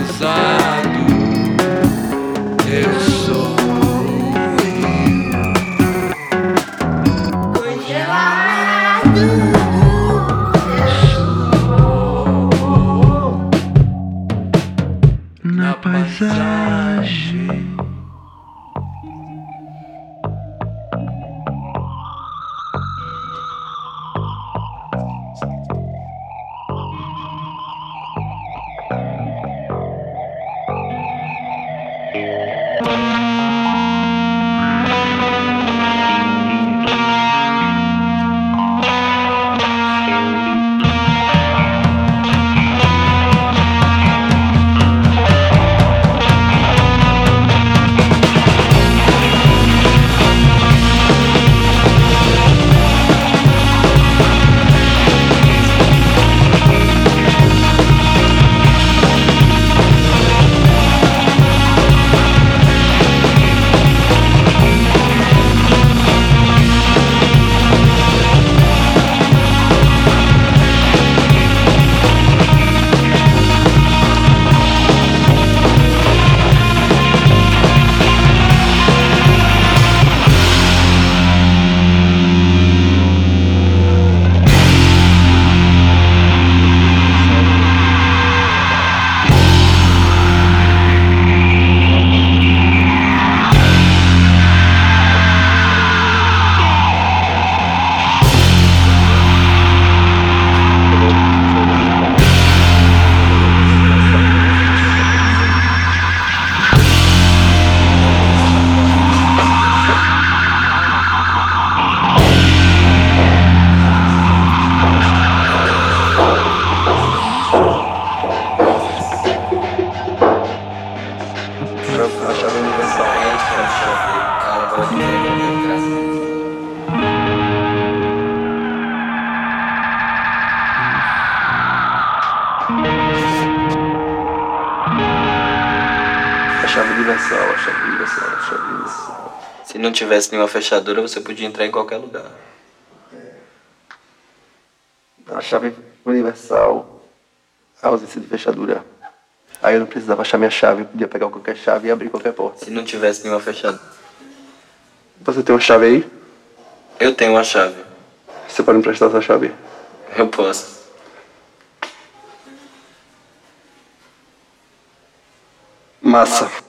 pesado. Eu sou congelado. Na paisagem. A chave universal. A chave universal, a chave universal, a chave universal. Se não tivesse nenhuma fechadura, você podia entrar em qualquer lugar. A chave universal, a ausência de fechadura. Aí eu não precisava achar minha chave, eu podia pegar qualquer chave e abrir qualquer porta. Se não tivesse nenhuma fechadura. Você tem uma chave aí? Eu tenho uma chave. Você pode me emprestar essa chave? Eu posso. Massa.